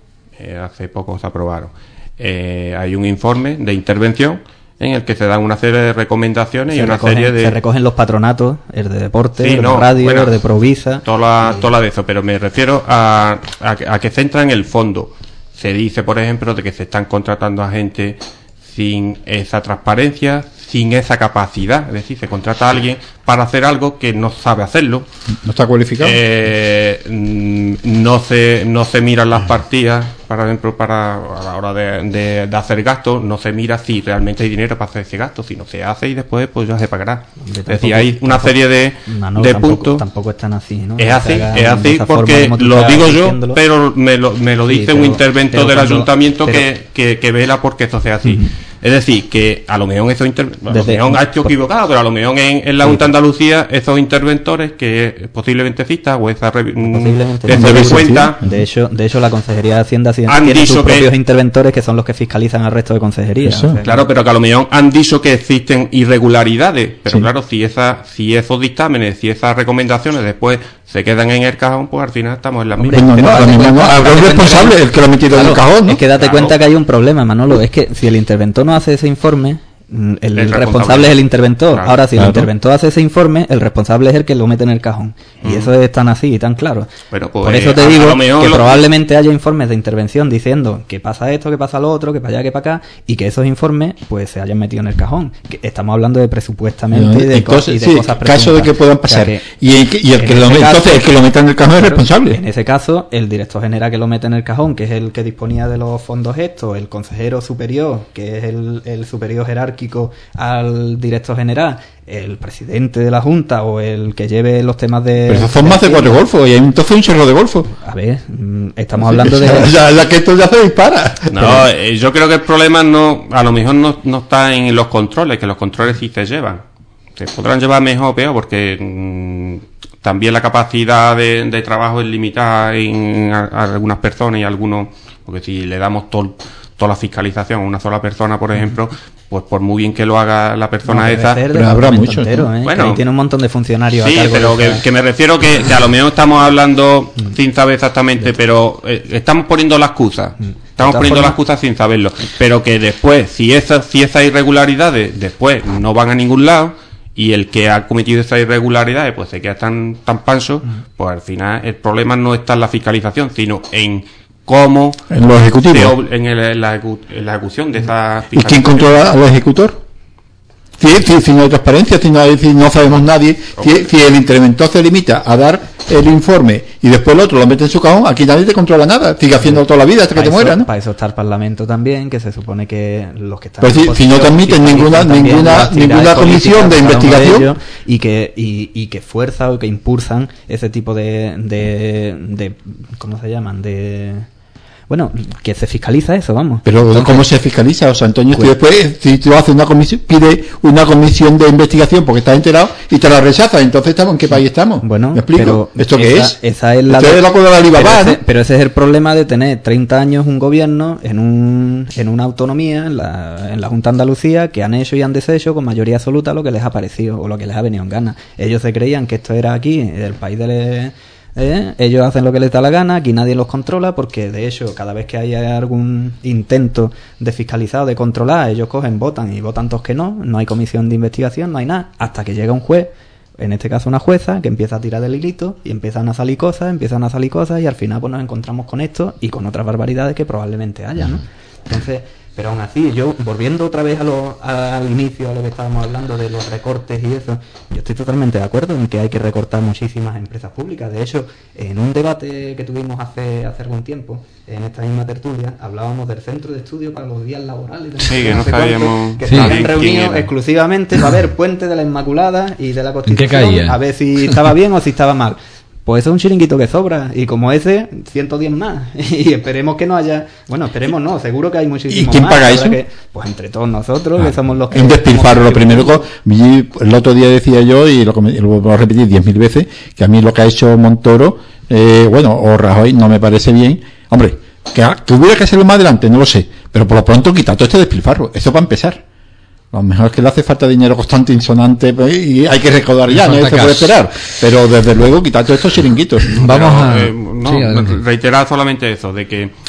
eh, hace poco se aprobaron. Eh, hay un informe de intervención en el que se dan una serie de recomendaciones se y una recogen, serie de... Se recogen los patronatos, el de deporte, sí, el no, de radio, bueno, el de Provisa... Toda la, y... toda la de eso, pero me refiero a, a, a que se entra en el fondo. Se dice, por ejemplo, de que se están contratando a gente sin esa transparencia, sin esa capacidad, es decir, se contrata a alguien para hacer algo que no sabe hacerlo. ¿No está cualificado? Eh, no se no se miran las partidas, por ejemplo, para a la hora de, de, de hacer gastos, no se mira si realmente hay dinero para hacer ese gasto, si no se hace y después pues ya se pagará. Tampoco, es decir, hay una tampoco, serie de, no, de tampoco, puntos. Tampoco están así, ¿no? Es así, es así porque lo digo yo, pero me lo, me lo dice sí, pero, un interventor del cuando, ayuntamiento pero, que, que, que vela porque esto sea así. Uh-huh. Es decir, que a lo mejor esos inter... a lo mejor ha hecho equivocado, pero a lo mejor en, en la Junta de Andalucía esos interventores que posiblemente cita o esa re... posiblemente que no, se den cuenta. De hecho, de hecho la Consejería de Hacienda han tiene sus propios que... interventores que son los que fiscalizan al resto de consejerías. O sea, claro, pero que a lo mejor han dicho que existen irregularidades, pero sí. Claro, si esa, si esos dictámenes, si esas recomendaciones después se quedan en el cajón, pues al final estamos en la misma. No, no, no, no, habrá un responsable el que lo ha metido en el cajón, ¿no? Es que date claro. cuenta que hay un problema, Manolo, es que si el interventor no hace ese informe, el, el responsable. responsable es el interventor. Claro, ahora, si claro. el interventor hace ese informe, el responsable es el que lo mete en el cajón. Y mm. eso es tan así y tan claro. Pero, pues, por eso te digo que lo... probablemente haya informes de intervención diciendo que pasa esto, que pasa lo otro, que para allá, que para acá, y que esos informes pues se hayan metido en el cajón. Que estamos hablando de presupuestamente y de, entonces, co- y de sí, cosas caso de que puedan pasar. O sea, que, y, el que, y el que lo caso, entonces el que lo meta en el cajón claro, es responsable. En ese caso, el director general que lo mete en el cajón, que es el que disponía de los fondos estos, el consejero superior, que es el, el superior jerárquico al director general, el presidente de la Junta o el que lleve los temas de... Pero esos son más de cuatro golfos y hay entonces un chorro de golfos. A ver, estamos hablando de... Ya, ya que esto ya se dispara. No, eh, yo creo que el problema no, a lo mejor no, no está en los controles, que los controles sí se llevan. Se podrán llevar mejor o peor porque mmm, también la capacidad de, de trabajo es limitada en a, a algunas personas y a algunos, porque si le damos todo... toda la fiscalización a una sola persona, por ejemplo, pues por muy bien que lo haga la persona no, esa, pero habrá muchos, entero, ¿eh? Bueno, tiene un montón de funcionarios. Sí, a cargo pero de que, que me refiero que, que a lo mejor estamos hablando mm. sin saber exactamente, pero eh, estamos poniendo la excusa. Mm. Estamos poniendo la excusa sin saberlo, pero que después, si esas, si esas irregularidades después no van a ningún lado y el que ha cometido esas irregularidades pues se queda tan tan panso, mm. pues al final el problema no está en la fiscalización, sino en cómo en los ejecutivos en, el, en, la, en la ejecución de esa fiscalización. ¿Y quién controla al ejecutor? Si, si, si no hay transparencia, si no, hay, si no sabemos nadie, si, si el interventor se limita a dar el informe y después el otro lo mete en su cajón, aquí nadie te controla nada, sigue haciendo toda la vida hasta que te mueras, ¿no? Para eso está el Parlamento también, que se supone que los que están... Pues si, si no transmiten ninguna ninguna ninguna comisión de investigación de y que y, y que fuerza o que impulsan ese tipo de, de, de ¿cómo se llaman? de Bueno, que se fiscaliza eso, vamos. Pero entonces, ¿cómo se fiscaliza? O sea, Antonio, pues, tú después, si tú haces una comisión, pide una comisión de investigación porque estás enterado y te la rechazas, entonces estamos, ¿en qué país estamos? Bueno, ¿me explico? Pero ¿esto qué esa, es? Esa es la Esto de, es la cosa de Alibaba, pero, ese, ¿no? pero ese es el problema de tener treinta años un gobierno en un en una autonomía, en la, en la Junta de Andalucía, que han hecho y han deshecho con mayoría absoluta lo que les ha parecido o lo que les ha venido en gana. Ellos se creían que esto era aquí, el país de... ¿Eh? Ellos hacen lo que les da la gana, aquí nadie los controla porque de hecho cada vez que hay algún intento de fiscalizar o de controlar, ellos cogen, votan y votan todos que no, no hay comisión de investigación, no hay nada, hasta que llega un juez, en este caso una jueza, que empieza a tirar del hilito y empiezan a salir cosas, empiezan a salir cosas y al final pues nos encontramos con esto y con otras barbaridades que probablemente haya, ¿no? Entonces, pero aún así, yo, volviendo otra vez a lo, a, al inicio, a lo que estábamos hablando de los recortes y eso, yo estoy totalmente de acuerdo en que hay que recortar muchísimas empresas públicas. De hecho, en un debate que tuvimos hace, hace algún tiempo, en esta misma tertulia, hablábamos del Centro de Estudio para los Días Laborales. Sí, que no sabíamos... Que sí, se habían reunido exclusivamente para ver Puente de la Inmaculada y de la Constitución, a ver si estaba bien o si estaba mal. Pues eso es un chiringuito que sobra, y como ese, ciento diez más, y esperemos que no haya, bueno, esperemos no, seguro que hay muchísimos más. ¿Y quién paga eso? Que, pues entre todos nosotros, ah, que somos los que... Un despilfarro, lo primero, que, el otro día decía yo, y lo, lo voy a repetir diez mil veces, que a mí lo que ha hecho Montoro, eh, bueno, o Rajoy, no me parece bien. Hombre, que, que hubiera que hacerlo más adelante, no lo sé, pero por lo pronto quita todo este despilfarro, eso para empezar. A lo mejor es que le hace falta dinero constante, insonante, y hay que recaudar ya, no se puede esperar. Pero desde luego quitar todos estos chiringuitos. Vamos Pero, a... Eh, no, sí, reiterar solamente eso, de que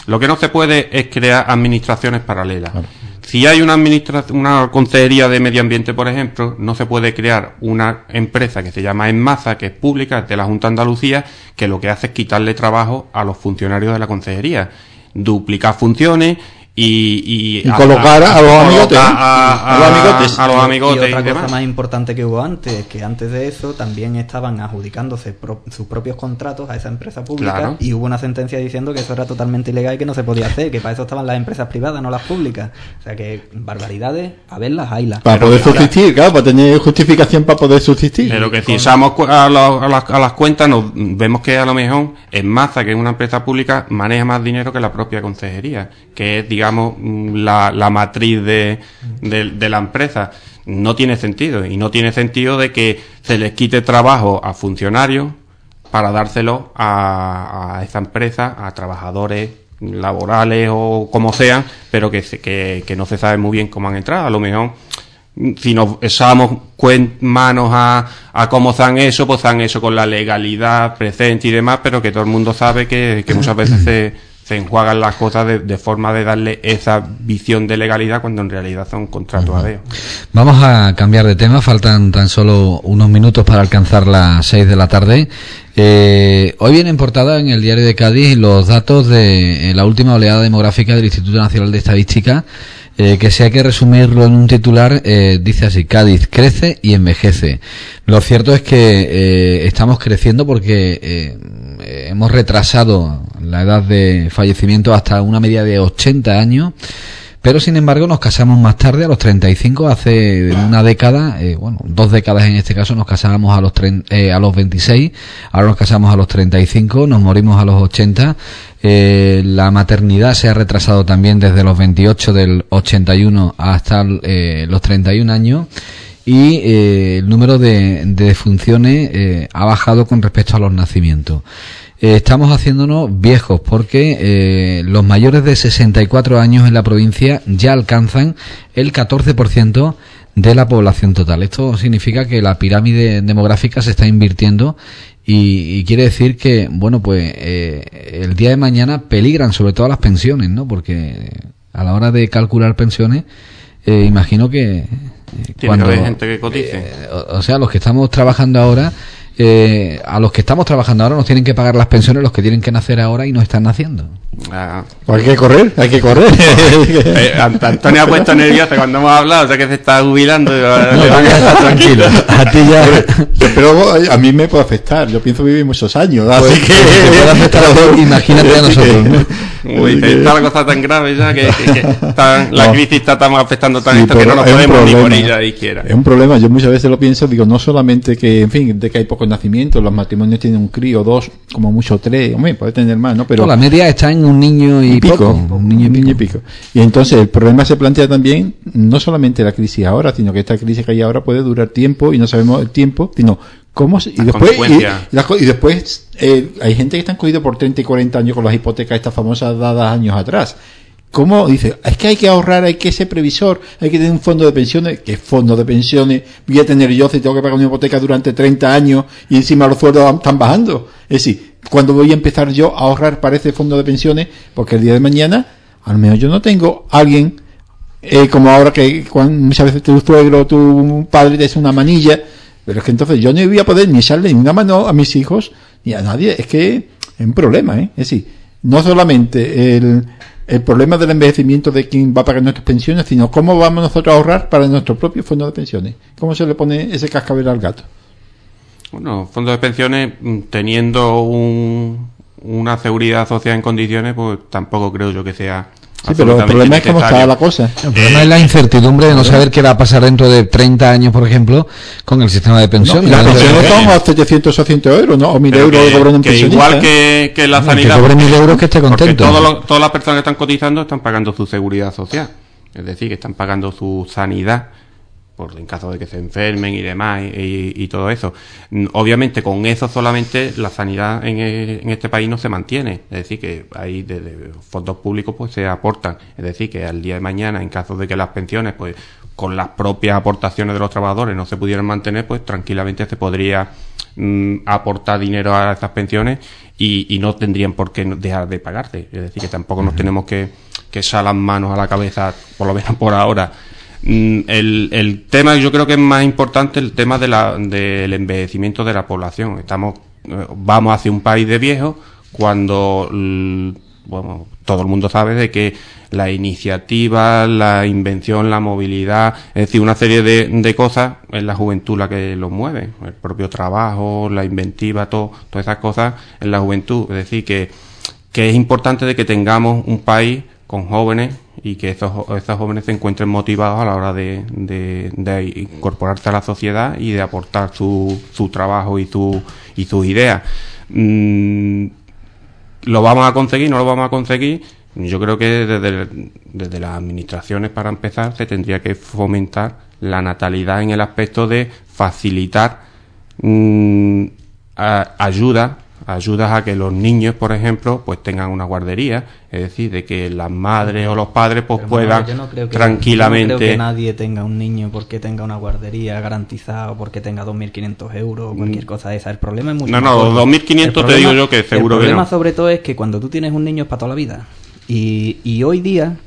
lo que no se puede es crear administraciones paralelas. Claro. Si hay una administración, una consejería de medio ambiente, por ejemplo, no se puede crear una empresa que se llama Enmaza, que es pública, es de la Junta de Andalucía, que lo que hace es quitarle trabajo a los funcionarios de la consejería, duplicar funciones y, y, y colocar a, a, a los amigotes, a, a, a los amigotes, a los amigotes y otra y cosa demás. más importante que hubo antes, que antes de eso también estaban adjudicándose pro, sus propios contratos a esa empresa pública, claro. Y hubo una sentencia diciendo que eso era totalmente ilegal y que no se podía hacer, que para eso estaban las empresas privadas, no las públicas. O sea que barbaridades, a verlas, haylas. Para Pero poder ahora, subsistir, claro, para tener justificación para poder subsistir. Pero que si echamos a, los, a, las, a las cuentas, nos vemos que a lo mejor Enmaza, que es una empresa pública, maneja más dinero que la propia consejería, que es, digamos, la, la matriz de, de, de la empresa. No tiene sentido, y no tiene sentido de que se les quite trabajo a funcionarios para dárselo a, a esa empresa, a trabajadores laborales o como sean, pero que, se, que, que no se sabe muy bien cómo han entrado. A lo mejor, si nos echamos manos a, a cómo se han hecho, pues se han hecho con la legalidad presente y demás, pero que todo el mundo sabe que, que muchas veces se se enjuagan las cosas de, de forma de darle esa visión de legalidad cuando en realidad son contratos a Dios. Vamos a cambiar de tema, faltan tan solo unos minutos para alcanzar las seis de la tarde. Eh, hoy viene en portada en el Diario de Cádiz los datos de eh, la última oleada demográfica del Instituto Nacional de Estadística, eh, que si hay que resumirlo en un titular, eh, dice así: Cádiz crece y envejece. Lo cierto es que eh, estamos creciendo porque eh, hemos retrasado la edad de fallecimiento hasta una media de ochenta años, pero sin embargo nos casamos más tarde, a los treinta y cinco. Hace una década, eh, bueno, dos décadas en este caso, nos casábamos a los tre- eh, a los veintiséis, ahora nos casamos a los treinta y cinco, nos morimos a los ochenta. Eh, la maternidad se ha retrasado también desde los veintiocho del ochenta y uno hasta eh, los treinta y un años. Y eh, el número de, de defunciones eh, ha bajado con respecto a los nacimientos. Eh, estamos haciéndonos viejos porque eh, los mayores de sesenta y cuatro años en la provincia ya alcanzan el catorce por ciento de la población total. Esto significa que la pirámide demográfica se está invirtiendo y, y quiere decir que, bueno, pues eh, el día de mañana peligran sobre todo las pensiones, ¿no? Porque a la hora de calcular pensiones, eh, imagino que eh, Tiene cuando que haber gente que cotice. eh, o, o sea, los que estamos trabajando ahora, eh, a los que estamos trabajando ahora nos tienen que pagar las pensiones los que tienen que nacer ahora y no están naciendo. Ah. Pues hay que correr, hay que correr. Eh, Antonio ha puesto nerviosa cuando hemos hablado, o sea que se está jubilando. Tranquilo, a ti ya. Pero a mí me puede afectar, yo pienso vivir muchos años, así Pues, que... si te puede afectar a ti, imagínate a nosotros, ¿no? Uy, está la cosa tan grave ya que, que, que está, la No. crisis está tan afectando tan Sí, esto que pero no nos es un podemos ni problema. por ella izquierda. Es un problema, yo muchas veces lo pienso, digo, no solamente que, en fin, de que hay pocos nacimientos, los matrimonios tienen un crío, dos, como mucho tres, hombre, puede tener más, ¿no? Pero No, la media está en un niño y, y pico, poco, un niño y pico. y pico. Y entonces el problema se plantea también, no solamente la crisis ahora, sino que esta crisis que hay ahora puede durar tiempo y no sabemos el tiempo, sino cómo se, y, Las después, y, consecuencias. y las co- y después eh, hay gente que están cogidos por treinta y cuarenta años con las hipotecas estas famosas dadas años atrás. ¿Cómo? Dice, es que hay que ahorrar, hay que ser previsor, hay que tener un fondo de pensiones. ¿Qué fondo de pensiones voy a tener yo si tengo que pagar una hipoteca durante treinta años y encima los sueldos están bajando? Es decir, ¿cuándo voy a empezar yo a ahorrar para ese fondo de pensiones? Porque el día de mañana, al menos yo no tengo alguien, eh, como ahora que cuando, muchas veces tu suegro, tu padre te hace una manilla, pero es que entonces yo no voy a poder ni echarle ni una mano a mis hijos ni a nadie. Es que es un problema, ¿eh? Es decir, no solamente el... el problema del envejecimiento de quién va a pagar nuestras pensiones, sino cómo vamos nosotros a ahorrar para nuestro propio fondo de pensiones. ¿Cómo se le pone ese cascabel al gato? Bueno, fondos de pensiones, mm, teniendo un, una seguridad social en condiciones, pues tampoco creo yo que sea. Sí, pero el problema es cómo está la cosa. El problema es la incertidumbre de no saber qué va a pasar dentro de treinta años, por ejemplo, con el sistema de No, pensiones. y las ¿no? pensiones Pero- son a setecientos, ochocientos euros, ¿no? O mil Pero euros que, de cobran un que pensionista. igual que, que la El que sanidad. cobre mil euros que esté porque contento. todos los- todas las personas que están cotizando están pagando su seguridad social. Es decir, que están pagando su sanidad por en caso de que se enfermen y demás y, y todo eso. Obviamente con eso solamente la sanidad en, en este país no se mantiene, es decir que ahí desde fondos públicos pues se aportan, es decir que al día de mañana en caso de que las pensiones pues con las propias aportaciones de los trabajadores no se pudieran mantener, pues tranquilamente se podría mm, aportar dinero a esas pensiones y, y no tendrían por qué dejar de pagarse, es decir que tampoco nos tenemos que, que echar las manos a la cabeza, por lo menos por ahora. El, el tema yo creo que es más importante el tema de la, del envejecimiento de la población. Estamos vamos hacia un país de viejos cuando bueno, todo el mundo sabe de que la iniciativa, la invención, la movilidad, es decir, una serie de, de cosas es la juventud la que los mueve, el propio trabajo, la inventiva, todo, todas esas cosas en la juventud. Es decir que, que es importante de que tengamos un país con jóvenes y que esos, esos jóvenes se encuentren motivados a la hora de, de, de incorporarse a la sociedad y de aportar su, su trabajo y, tu, y sus ideas. Mm, ¿Lo vamos a conseguir? ¿No lo vamos a conseguir? Yo creo que desde, desde las administraciones, para empezar, se tendría que fomentar la natalidad en el aspecto de facilitar mm, a, ayuda ayudas a que los niños, por ejemplo, pues tengan una guardería, es decir, de que las madres o los padres pues Pero, puedan no, yo no creo que, tranquilamente... Yo no creo que nadie tenga un niño porque tenga una guardería garantizada o porque tenga dos mil quinientos euros o cualquier cosa de esa. El problema es mucho No, más no, gordo. dos mil quinientos te problema, digo yo que seguro que no. El problema sobre todo es que cuando tú tienes un niño es para toda la vida. Y, y hoy día,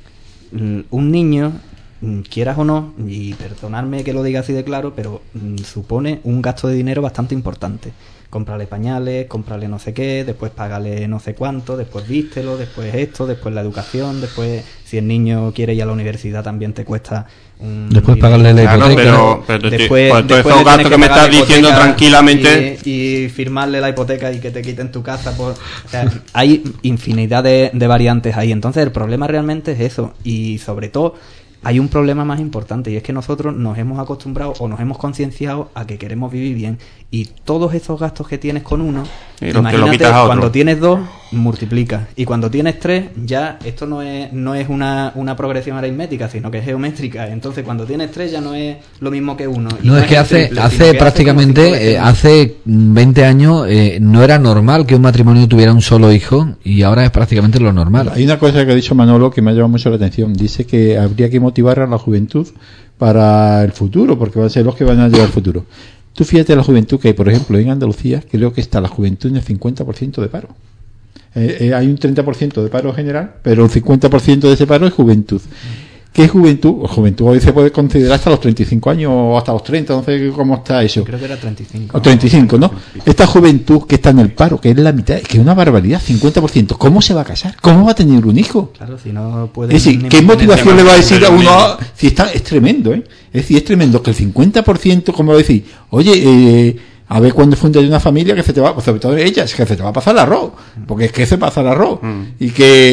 un niño, quieras o no, y perdonadme que lo diga así de claro, pero supone un gasto de dinero bastante importante. Cómprale pañales, cómprale no sé qué, después págale no sé cuánto, después vístelo, después esto, después la educación, después si el niño quiere ir a la universidad también te cuesta un... Después pagarle la Claro, hipoteca. pero, pero después, pues, todos después esos le gastos tienes que me pagar estás la diciendo hipoteca tranquilamente... y, y firmarle la hipoteca y que te quiten tu casa por... O sea, hay infinidad de, de variantes ahí. Entonces el problema realmente es eso. Y sobre todo hay un problema más importante y es que nosotros nos hemos acostumbrado o nos hemos concienciado a que queremos vivir bien y todos esos gastos que tienes con uno, Y los que lo imagínate, quitas a otro. cuando tienes dos multiplicas y cuando tienes tres ya esto no es no es una, una progresión aritmética sino que es geométrica. Entonces cuando tienes tres ya no es lo mismo que uno. Y No, no es que el hace, triple, hace sino que prácticamente, hace como cinco eh, veces más. hace veinte años eh, no era normal que un matrimonio tuviera un solo hijo y ahora es prácticamente lo normal. Hay una cosa que ha dicho Manolo que me ha llamado mucho la atención. Dice que habría que motivar a la juventud para el futuro, porque van a ser los que van a llevar el futuro. Tú fíjate la juventud que hay, por ejemplo, en Andalucía, creo que está la juventud en el cincuenta por ciento de paro. Eh, eh, hay un treinta por ciento de paro general, pero el cincuenta por ciento de ese paro es juventud. ¿Qué es juventud? Juventud hoy se puede considerar hasta los treinta y cinco años o hasta los treinta, no sé cómo está eso. Creo que era treinta y cinco. O treinta y cinco, ¿no? Esta juventud que está en el paro, que es la mitad, que es una barbaridad, cincuenta por ciento. ¿Cómo se va a casar? ¿Cómo va a tener un hijo? Claro, si no puede... Es decir, ¿qué motivación le va a decir a uno? a- Si está, es tremendo, ¿eh? Es decir, es tremendo que el cincuenta por ciento, como decir, oye, eh, a ver cuando funde una familia que se te va, pues sobre todo ellas, que se te va a pasar el arroz, porque es que se pasa el arroz. Mm. Y que,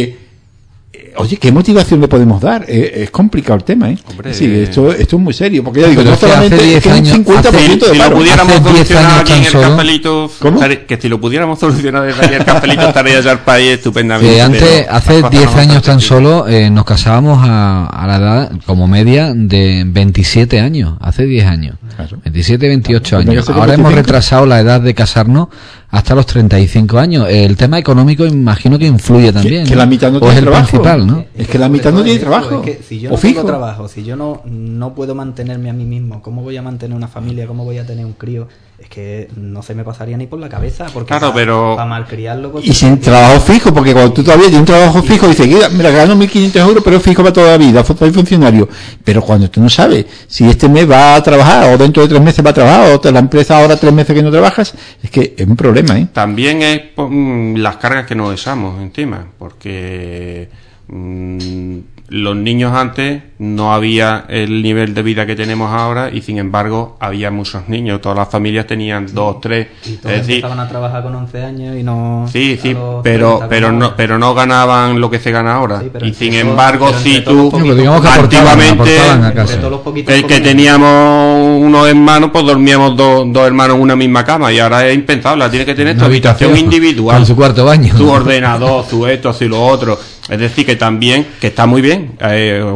eh, oye, ¿qué motivación le podemos dar? Eh, es complicado el tema, ¿eh? Hombre, sí, eh. esto, esto es muy serio, porque ya digo, Pero no es que hace solamente es diez que es un años- cincuenta por ciento Si, de si lo paro. pudiéramos Hace diez solucionar años aquí en tan el solo- cafelito, ¿Cómo? estaría- que si lo pudiéramos solucionar desde aquí el cafelito estaría ya el país estupendamente. Que antes, pero hace las cosas diez no años son tan así. solo eh, nos casábamos a, a la edad como media de veintisiete años, hace diez años. Claro. veintisiete, veintiocho Claro, años. tendría que ser Ahora hemos veinticinco. retrasado la edad de casarnos hasta los treinta y cinco años. El tema económico imagino que influye también. que la mitad no o tiene es el trabajo. principal, ¿no? Es que la mitad no tiene Eso, trabajo. es que si yo O no fijo. tengo trabajo, si yo no, no puedo mantenerme a mí mismo, ¿cómo voy a mantener una familia? ¿Cómo voy a tener un crío? Es que no se me pasaría ni por la cabeza. Porque Claro, para, pero- para malcriarlo... pues, Y sin trabajo fijo, porque cuando tú todavía tienes un trabajo fijo, dices, mira, mira, gano mil quinientos euros, pero es fijo para toda la vida, soy funcionario. Pero cuando tú no sabes si este mes va a trabajar, o dentro de tres meses va a trabajar, o te- la empresa ahora tres meses que no trabajas, es que es un problema, ¿eh? También es po- mm, las cargas que nos echamos encima, porque mm, los niños antes no había el nivel de vida que tenemos ahora y sin embargo había muchos niños, todas las familias tenían dos, tres, Y todos es decir, empezaban a trabajar con once años y no... sí, a sí, los pero treinta pero como no ahora. pero no ganaban lo que se gana ahora Sí, pero y entre sin todos- embargo pero si entre todos tú los poquitos- Pero digamos que aportaban, antiguamente aportaban a Entre casa. todos los poquitos el que comían. teníamos unos hermanos, pues dormíamos dos, dos hermanos en una misma cama y ahora es impensable, tiene que tener tu Una habitación habitación, individual, con su cuarto baño. tu ordenador, su esto, su lo otro. Es decir, que también, que está muy bien, eh, obviamente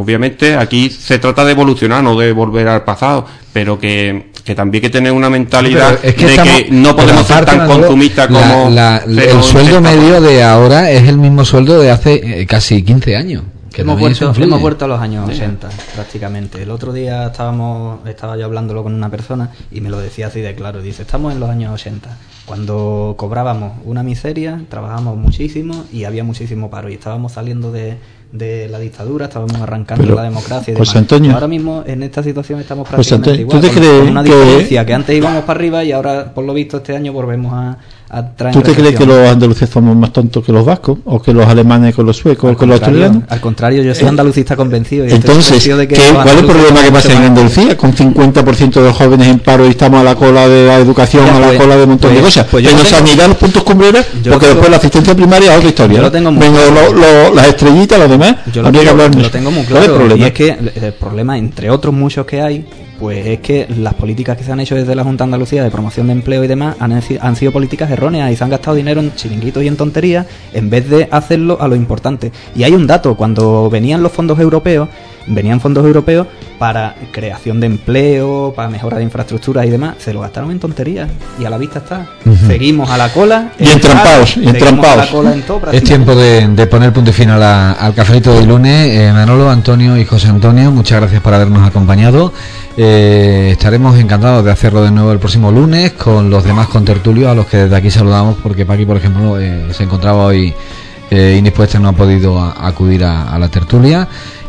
dice, aquí se trata de evolucionar, no de volver al pasado, pero que, que también hay que tener una mentalidad es que de estamos, que no podemos ser tan consumistas como... La, la, el sueldo medio de ahora es el mismo sueldo de hace eh, casi quince años. Que hemos, vuelto, hemos vuelto a los años ochenta, prácticamente. El otro día estábamos estaba yo hablándolo con una persona y me lo decía así de claro. Dice, estamos en los años ochenta, cuando cobrábamos una miseria, trabajábamos muchísimo y había muchísimo paro. Y estábamos saliendo de, de la dictadura, estábamos arrancando Pero, la democracia y José demás. Antonio, Ahora mismo en esta situación estamos José prácticamente Antonio, igual. ¿tú te con, crees con una que- diferencia que antes íbamos para arriba y ahora, por lo visto, este año volvemos a... ¿Tú te crees que los andaluces somos más tontos que los vascos? ¿O que los alemanes con los suecos? ¿O que los australianos? Al contrario, yo soy andalucista convencido. Y Entonces, estoy convencido de que ¿qué, los ¿cuál es el andaluces problema que son pasa en mucho más- Andalucía? Con cincuenta por ciento de los jóvenes en paro y estamos a la cola de la educación, Ya, a la pues, cola de un montón de pues, cosas. pues yo que lo no tengo- se han ido los puntos cumbreras, yo porque lo después tengo- la asistencia primaria es otra historia. yo lo ¿no? tengo muy Venga, claro. lo- lo- las estrellitas, los demás, Yo lo habría que tengo, hablar lo mucho. tengo muy ¿Cuál es el claro. problema? Y es que el, el problema, entre otros muchos que hay, pues es que las políticas que se han hecho desde la Junta de Andalucía de promoción de empleo y demás han, han sido políticas erróneas y se han gastado dinero en chiringuitos y en tonterías en vez de hacerlo a lo importante. Y hay un dato, cuando venían los fondos europeos, venían fondos europeos para creación de empleo, para mejora de infraestructuras y demás, se lo gastaron en tonterías y a la vista está. Uh-huh. Seguimos a la cola. Y entrampados, y seguimos entrampados. a la cola en todo, Es prácticamente. tiempo de, de poner punto y final a- al cafelito del lunes. Eh, Manolo, Antonio y José Antonio, muchas gracias por habernos acompañado. Eh, estaremos encantados de hacerlo de nuevo el próximo lunes con los demás contertulios a los que desde aquí saludamos, porque Paqui, por ejemplo, eh, se encontraba hoy eh, indispuesta y no ha podido a- acudir a, a la tertulia.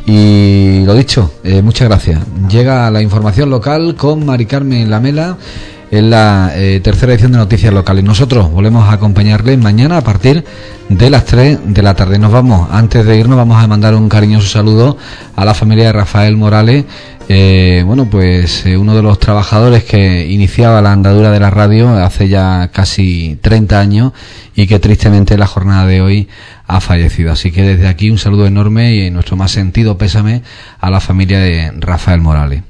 Y lo dicho, eh, muchas gracias. Llega la información local con Mari Carmen Lamela en la eh, tercera edición de Noticias Locales. Nosotros volvemos a acompañarles mañana a partir de las tres de la tarde. Nos vamos, antes de irnos vamos a mandar un cariñoso saludo a la familia de Rafael Morales, eh, bueno pues eh, uno de los trabajadores que iniciaba la andadura de la radio hace ya casi treinta años y que tristemente en la jornada de hoy ha fallecido. Así que desde aquí un saludo enorme y nuestro más sentido pésame a la familia de Rafael Morales.